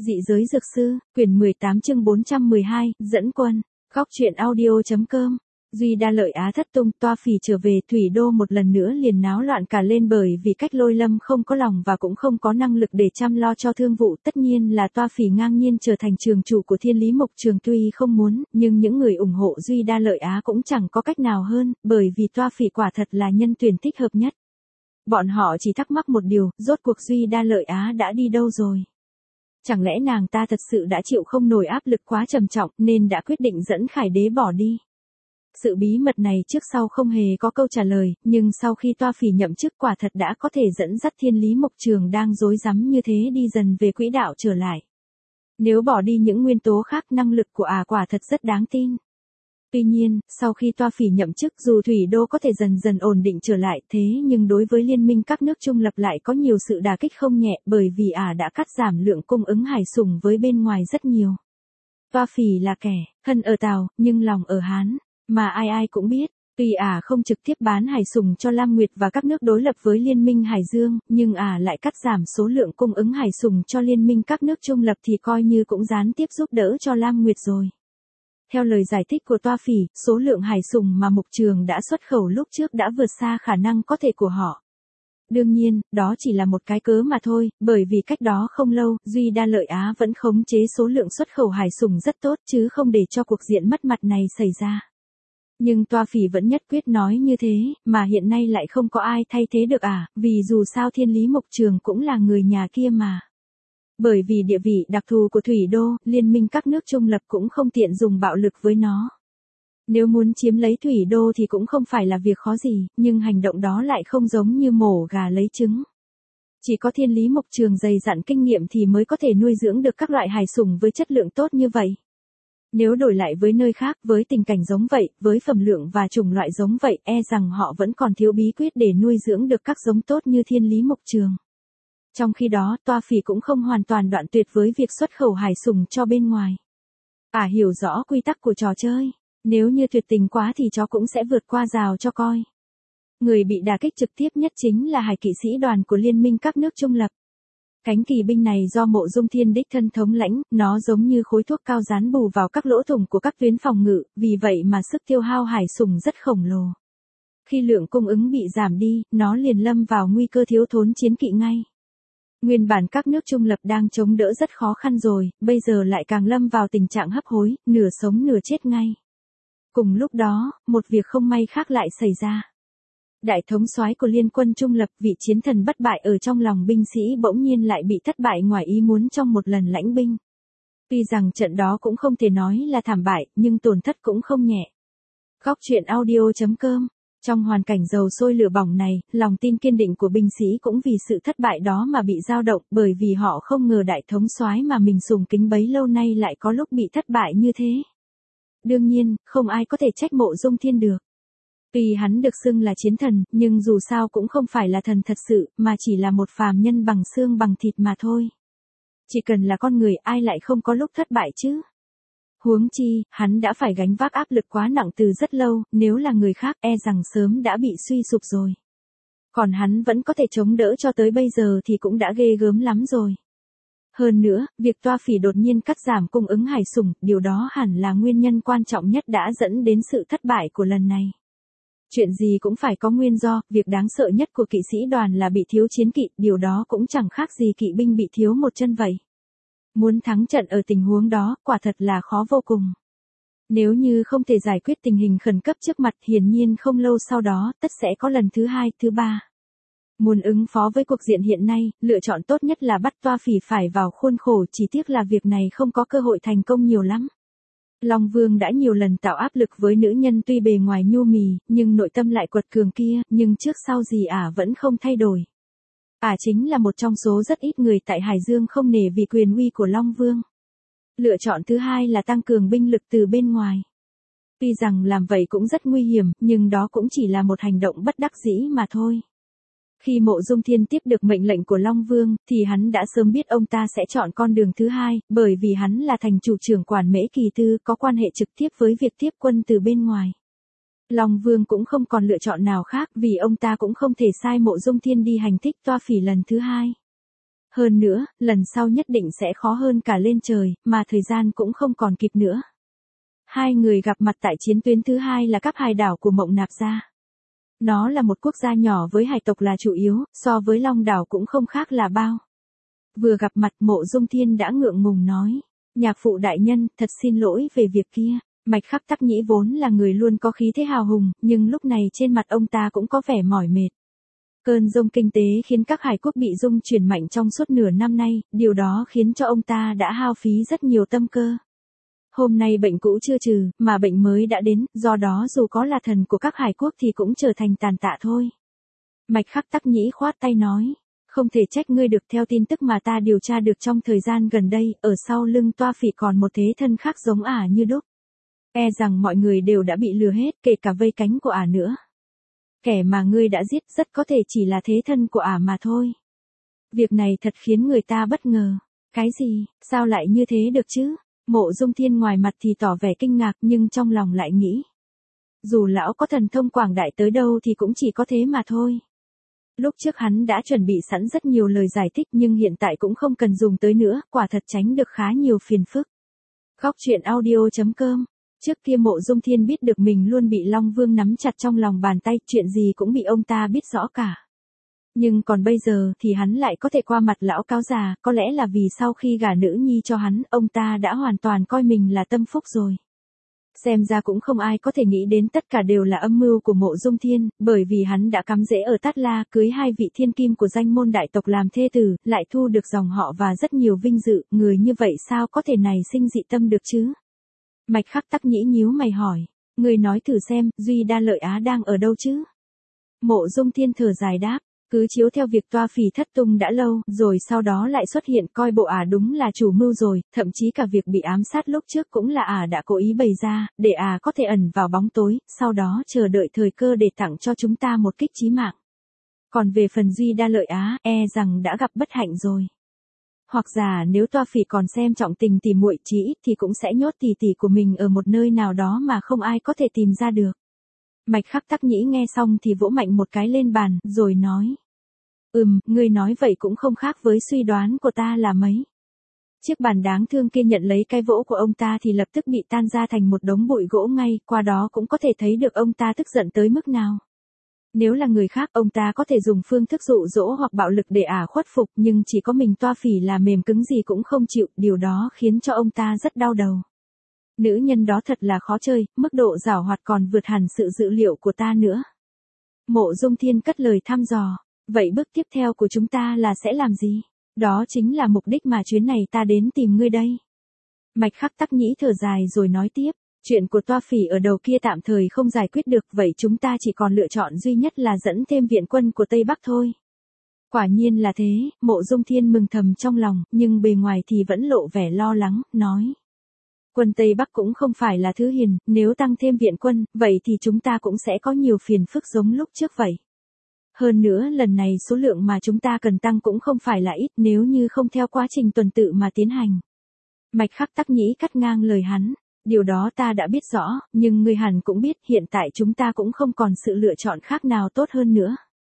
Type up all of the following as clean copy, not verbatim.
Dị giới dược sư, quyển 18 chương 412, dẫn quân. Góc truyện audio.com. Duy Đa Lợi Á thất tung, Toa Phì trở về Thủy Đô một lần nữa liền náo loạn cả lên bởi vì Cách Lôi Lâm không có lòng và cũng không có năng lực để chăm lo cho thương vụ. Tất nhiên là Toa Phì ngang nhiên trở thành trường chủ của Thiên Lý Mục Trường, tuy không muốn, nhưng những người ủng hộ Duy Đa Lợi Á cũng chẳng có cách nào hơn, bởi vì Toa Phì quả thật là nhân tuyển thích hợp nhất. Bọn họ chỉ thắc mắc một điều, rốt cuộc Duy Đa Lợi Á đã đi đâu rồi? Chẳng lẽ nàng ta thật sự đã chịu không nổi áp lực quá trầm trọng nên đã quyết định dẫn Khải Đế bỏ đi? Sự bí mật này trước sau không hề có câu trả lời, nhưng sau khi Toa Phì nhậm chức quả thật đã có thể dẫn dắt Thiên Lý Mục Trường đang rối rắm như thế đi dần về quỹ đạo trở lại. Nếu bỏ đi những nguyên tố khác, năng lực của quả thật rất đáng tin. Tuy nhiên, sau khi Toa Phì nhậm chức, dù Thủy Đô có thể dần dần ổn định trở lại, thế nhưng đối với liên minh các nước trung lập lại có nhiều sự đả kích không nhẹ, bởi vì đã cắt giảm lượng cung ứng hải sủng với bên ngoài rất nhiều. Toa Phì là kẻ thân ở Tào, nhưng lòng ở Hán, mà ai ai cũng biết. Tuy không trực tiếp bán hải sủng cho Lam Nguyệt và các nước đối lập với Liên minh Hải Dương, nhưng lại cắt giảm số lượng cung ứng hải sủng cho liên minh các nước trung lập thì coi như cũng gián tiếp giúp đỡ cho Lam Nguyệt rồi. Theo lời giải thích của Toa Phì, số lượng hải sủng mà Mục Trường đã xuất khẩu lúc trước đã vượt xa khả năng có thể của họ. Đương nhiên, đó chỉ là một cái cớ mà thôi, bởi vì cách đó không lâu, Duy Đa Lợi Á vẫn khống chế số lượng xuất khẩu hải sủng rất tốt chứ không để cho cuộc diện mất mặt này xảy ra. Nhưng Toa Phì vẫn nhất quyết nói như thế, mà hiện nay lại không có ai thay thế được vì dù sao Thiên Lý Mục Trường cũng là người nhà kia mà. Bởi vì địa vị đặc thù của Thủy Đô, liên minh các nước trung lập cũng không tiện dùng bạo lực với nó. Nếu muốn chiếm lấy Thủy Đô thì cũng không phải là việc khó gì, nhưng hành động đó lại không giống như mổ gà lấy trứng. Chỉ có Thiên Lý Mục Trường dày dặn kinh nghiệm thì mới có thể nuôi dưỡng được các loại hải sủng với chất lượng tốt như vậy. Nếu đổi lại với nơi khác, với tình cảnh giống vậy, với phẩm lượng và chủng loại giống vậy, rằng họ vẫn còn thiếu bí quyết để nuôi dưỡng được các giống tốt như Thiên Lý Mục Trường. Trong khi đó, Toa Phì cũng không hoàn toàn đoạn tuyệt với việc xuất khẩu hải sủng cho bên ngoài. Hiểu rõ quy tắc của trò chơi. Nếu như tuyệt tình quá thì chó cũng sẽ vượt qua rào cho coi. Người bị đả kích trực tiếp nhất chính là hải kỵ sĩ đoàn của liên minh các nước trung lập. Cánh kỳ binh này do Mộ Dung Thiên đích thân thống lãnh, nó giống như khối thuốc cao dán bù vào các lỗ thủng của các tuyến phòng ngự, vì vậy mà sức tiêu hao hải sủng rất khổng lồ. Khi lượng cung ứng bị giảm đi, nó liền lâm vào nguy cơ thiếu thốn chiến kỵ ngay. Nguyên bản các nước trung lập đang chống đỡ rất khó khăn rồi, bây giờ lại càng lâm vào tình trạng hấp hối, nửa sống nửa chết ngay. Cùng lúc đó, một việc không may khác lại xảy ra. Đại thống soái của liên quân trung lập, vị chiến thần bất bại ở trong lòng binh sĩ bỗng nhiên lại bị thất bại ngoài ý muốn trong một lần lãnh binh. Tuy rằng trận đó cũng không thể nói là thảm bại, nhưng tổn thất cũng không nhẹ. Góc truyện audio.com. Trong hoàn cảnh dầu sôi lửa bỏng này, lòng tin kiên định của binh sĩ cũng vì sự thất bại đó mà bị dao động, bởi vì họ không ngờ đại thống soái mà mình sùng kính bấy lâu nay lại có lúc bị thất bại như thế. Đương nhiên, không ai có thể trách Mộ Dung Thiên được. Tuy hắn được xưng là chiến thần, nhưng dù sao cũng không phải là thần thật sự, mà chỉ là một phàm nhân bằng xương bằng thịt mà thôi. Chỉ cần là con người, ai lại không có lúc thất bại chứ? Huống chi, hắn đã phải gánh vác áp lực quá nặng từ rất lâu, nếu là người khác rằng sớm đã bị suy sụp rồi. Còn hắn vẫn có thể chống đỡ cho tới bây giờ thì cũng đã ghê gớm lắm rồi. Hơn nữa, việc Toa Phì đột nhiên cắt giảm cung ứng hải sủng, điều đó hẳn là nguyên nhân quan trọng nhất đã dẫn đến sự thất bại của lần này. Chuyện gì cũng phải có nguyên do, việc đáng sợ nhất của kỵ sĩ đoàn là bị thiếu chiến kỵ, điều đó cũng chẳng khác gì kỵ binh bị thiếu một chân vậy. Muốn thắng trận ở tình huống đó, quả thật là khó vô cùng. Nếu như không thể giải quyết tình hình khẩn cấp trước mặt, hiển nhiên không lâu sau đó, tất sẽ có lần thứ hai, thứ ba. Muốn ứng phó với cuộc diện hiện nay, lựa chọn tốt nhất là bắt Toa Phì phải vào khuôn khổ, chỉ tiếc là việc này không có cơ hội thành công nhiều lắm. Long Vương đã nhiều lần tạo áp lực với nữ nhân tuy bề ngoài nhu mì, nhưng nội tâm lại quật cường kia, nhưng trước sau gì vẫn không thay đổi. Chính là một trong số rất ít người tại Hải Dương không nể vì quyền uy của Long Vương. Lựa chọn thứ hai là tăng cường binh lực từ bên ngoài. Tuy rằng làm vậy cũng rất nguy hiểm, nhưng đó cũng chỉ là một hành động bất đắc dĩ mà thôi. Khi Mộ Dung Thiên tiếp được mệnh lệnh của Long Vương, thì hắn đã sớm biết ông ta sẽ chọn con đường thứ hai, bởi vì hắn là thành chủ trưởng quản Mễ Kỳ Tư, có quan hệ trực tiếp với việc tiếp quân từ bên ngoài. Long Vương cũng không còn lựa chọn nào khác, vì ông ta cũng không thể sai Mộ Dung Thiên đi hành thích Toa Phì lần thứ hai. Hơn nữa, lần sau nhất định sẽ khó hơn cả lên trời, mà thời gian cũng không còn kịp nữa. Hai người gặp mặt tại chiến tuyến thứ hai là các hải đảo của Mộng Nạp Gia. Nó là một quốc gia nhỏ với hải tộc là chủ yếu, so với Long đảo cũng không khác là bao. Vừa gặp mặt Mộ Dung Thiên đã ngượng ngùng nói, nhạc phụ đại nhân, thật xin lỗi về việc kia. Mạch Khắc Tắc Nhĩ vốn là người luôn có khí thế hào hùng, nhưng lúc này trên mặt ông ta cũng có vẻ mỏi mệt. Cơn dông kinh tế khiến các hải quốc bị dung chuyển mạnh trong suốt nửa năm nay, điều đó khiến cho ông ta đã hao phí rất nhiều tâm cơ. Hôm nay bệnh cũ chưa trừ, mà bệnh mới đã đến, do đó dù có là thần của các hải quốc thì cũng trở thành tàn tạ thôi. Mạch Khắc Tắc Nhĩ khoát tay nói, không thể trách ngươi được. Theo tin tức mà ta điều tra được trong thời gian gần đây, ở sau lưng Toa Phỉ còn một thế thân khác giống ả như đúc. E rằng mọi người đều đã bị lừa hết, kể cả vây cánh của ả nữa. Kẻ mà ngươi đã giết rất có thể chỉ là thế thân của ả mà thôi. Việc này thật khiến người ta bất ngờ. Cái gì, sao lại như thế được chứ? Mộ Dung Thiên ngoài mặt thì tỏ vẻ kinh ngạc nhưng trong lòng lại nghĩ. Dù lão có thần thông quảng đại tới đâu thì cũng chỉ có thế mà thôi. Lúc trước hắn đã chuẩn bị sẵn rất nhiều lời giải thích nhưng hiện tại cũng không cần dùng tới nữa, quả thật tránh được khá nhiều phiền phức. Góc truyện audio.com. Trước kia Mộ Dung Thiên biết được mình luôn bị Long Vương nắm chặt trong lòng bàn tay, chuyện gì cũng bị ông ta biết rõ cả. Nhưng còn bây giờ thì hắn lại có thể qua mặt lão cáo già, có lẽ là vì sau khi gả nữ nhi cho hắn, ông ta đã hoàn toàn coi mình là tâm phúc rồi. Xem ra cũng không ai có thể nghĩ đến tất cả đều là âm mưu của Mộ Dung Thiên, bởi vì hắn đã cắm rễ ở Tát La, cưới hai vị thiên kim của danh môn đại tộc làm thê tử, lại thu được dòng họ và rất nhiều vinh dự, người như vậy sao có thể nảy sinh dị tâm được chứ? Mạch Khắc Tắc Nhĩ nhíu mày hỏi, người nói thử xem, Duy Đa Lợi Á đang ở đâu chứ? Mộ Dung Thiên thở dài đáp, cứ chiếu theo việc Toa Phỉ thất tung đã lâu, rồi sau đó lại xuất hiện, coi bộ ả đúng là chủ mưu rồi, thậm chí cả việc bị ám sát lúc trước cũng là ả đã cố ý bày ra, để ả có thể ẩn vào bóng tối, sau đó chờ đợi thời cơ để tặng cho chúng ta một kích chí mạng. Còn về phần Duy Đa Lợi Á, e rằng đã gặp bất hạnh rồi. Hoặc giả nếu Toa Phỉ còn xem trọng tình tỉ muội chí ít thì cũng sẽ nhốt tỷ tỷ của mình ở một nơi nào đó mà không ai có thể tìm ra được. Mạch Khắc Tắc Nhĩ nghe xong thì vỗ mạnh một cái lên bàn, rồi nói. Ngươi nói vậy cũng không khác với suy đoán của ta là mấy. Chiếc bàn đáng thương kia nhận lấy cái vỗ của ông ta thì lập tức bị tan ra thành một đống bụi gỗ ngay, qua đó cũng có thể thấy được ông ta tức giận tới mức nào. Nếu là người khác, ông ta có thể dùng phương thức dụ dỗ hoặc bạo lực để ả khuất phục, nhưng chỉ có mình Toa Phỉ là mềm cứng gì cũng không chịu, điều đó khiến cho ông ta rất đau đầu. Nữ nhân đó thật là khó chơi, mức độ giảo hoạt còn vượt hẳn sự dự liệu của ta nữa. Mộ Dung Thiên cất lời thăm dò, vậy bước tiếp theo của chúng ta là sẽ làm gì? Đó chính là mục đích mà chuyến này ta đến tìm ngươi đây. Mạch Khắc Tắc Nhĩ thở dài rồi nói tiếp, chuyện của Toa Phỉ ở đầu kia tạm thời không giải quyết được, vậy chúng ta chỉ còn lựa chọn duy nhất là dẫn thêm viện quân của Tây Bắc thôi. Quả nhiên là thế, Mộ Dung Thiên mừng thầm trong lòng, nhưng bề ngoài thì vẫn lộ vẻ lo lắng, nói. Quân Tây Bắc cũng không phải là thứ hiền, nếu tăng thêm viện quân, vậy thì chúng ta cũng sẽ có nhiều phiền phức giống lúc trước vậy. Hơn nữa lần này số lượng mà chúng ta cần tăng cũng không phải là ít nếu như không theo quá trình tuần tự mà tiến hành. Mạch Khắc Tắc Nhĩ cắt ngang lời hắn, điều đó ta đã biết rõ, nhưng ngươi hẳn cũng biết hiện tại chúng ta cũng không còn sự lựa chọn khác nào tốt hơn nữa.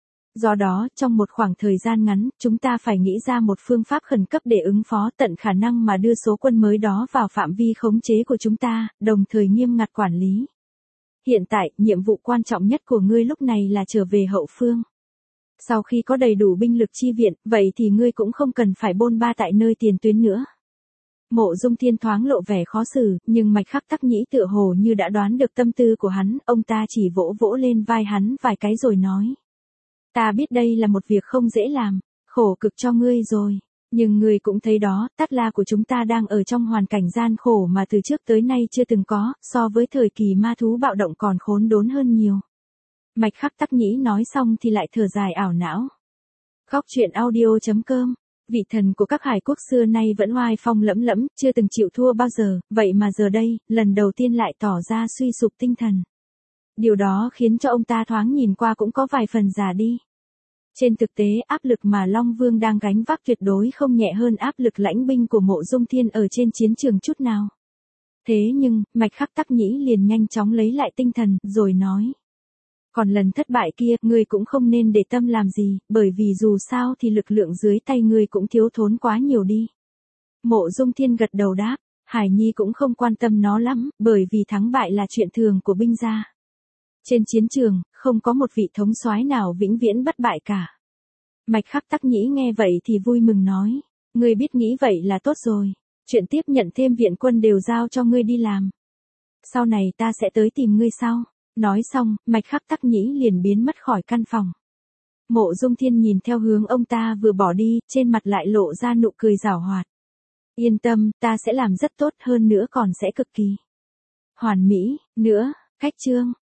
Do đó, trong một khoảng thời gian ngắn, chúng ta phải nghĩ ra một phương pháp khẩn cấp để ứng phó tận khả năng mà đưa số quân mới đó vào phạm vi khống chế của chúng ta, đồng thời nghiêm ngặt quản lý. Hiện tại, nhiệm vụ quan trọng nhất của ngươi lúc này là trở về hậu phương. Sau khi có đầy đủ binh lực chi viện, vậy thì ngươi cũng không cần phải bôn ba tại nơi tiền tuyến nữa. Mộ Dung Thiên thoáng lộ vẻ khó xử, nhưng Mạch Khắc Tắc Nhĩ tựa hồ như đã đoán được tâm tư của hắn, ông ta chỉ vỗ vỗ lên vai hắn vài cái rồi nói. Ta biết đây là một việc không dễ làm, khổ cực cho ngươi rồi. Nhưng ngươi cũng thấy đó, Tát La của chúng ta đang ở trong hoàn cảnh gian khổ mà từ trước tới nay chưa từng có, so với thời kỳ ma thú bạo động còn khốn đốn hơn nhiều. Mạch Khắc Tắc Nhĩ nói xong thì lại thở dài ảo não. Góc truyện audio.com. Vị thần của các hải quốc xưa nay vẫn oai phong lẫm lẫm, chưa từng chịu thua bao giờ, vậy mà giờ đây, lần đầu tiên lại tỏ ra suy sụp tinh thần. Điều đó khiến cho ông ta thoáng nhìn qua cũng có vài phần già đi. Trên thực tế, áp lực mà Long Vương đang gánh vác tuyệt đối không nhẹ hơn áp lực lãnh binh của Mộ Dung Thiên ở trên chiến trường chút nào. Thế nhưng, Mạch Khắc Tắc Nhĩ liền nhanh chóng lấy lại tinh thần, rồi nói. Còn lần thất bại kia, ngươi cũng không nên để tâm làm gì, bởi vì dù sao thì lực lượng dưới tay ngươi cũng thiếu thốn quá nhiều đi. Mộ Dung Thiên gật đầu đáp, Hải Nhi cũng không quan tâm nó lắm, bởi vì thắng bại là chuyện thường của binh gia. Trên chiến trường, không có một vị thống soái nào vĩnh viễn bất bại cả. Mạch Khắc Tắc Nhĩ nghe vậy thì vui mừng nói, ngươi biết nghĩ vậy là tốt rồi, chuyện tiếp nhận thêm viện quân đều giao cho ngươi đi làm. Sau này ta sẽ tới tìm ngươi sau. Nói xong, Mạch Khắc Tắc Nhĩ liền biến mất khỏi căn phòng. Mộ Dung Thiên nhìn theo hướng ông ta vừa bỏ đi, trên mặt lại lộ ra nụ cười giảo hoạt. Yên tâm, ta sẽ làm rất tốt hơn nữa còn sẽ cực kỳ hoàn mỹ nữa. Cách chương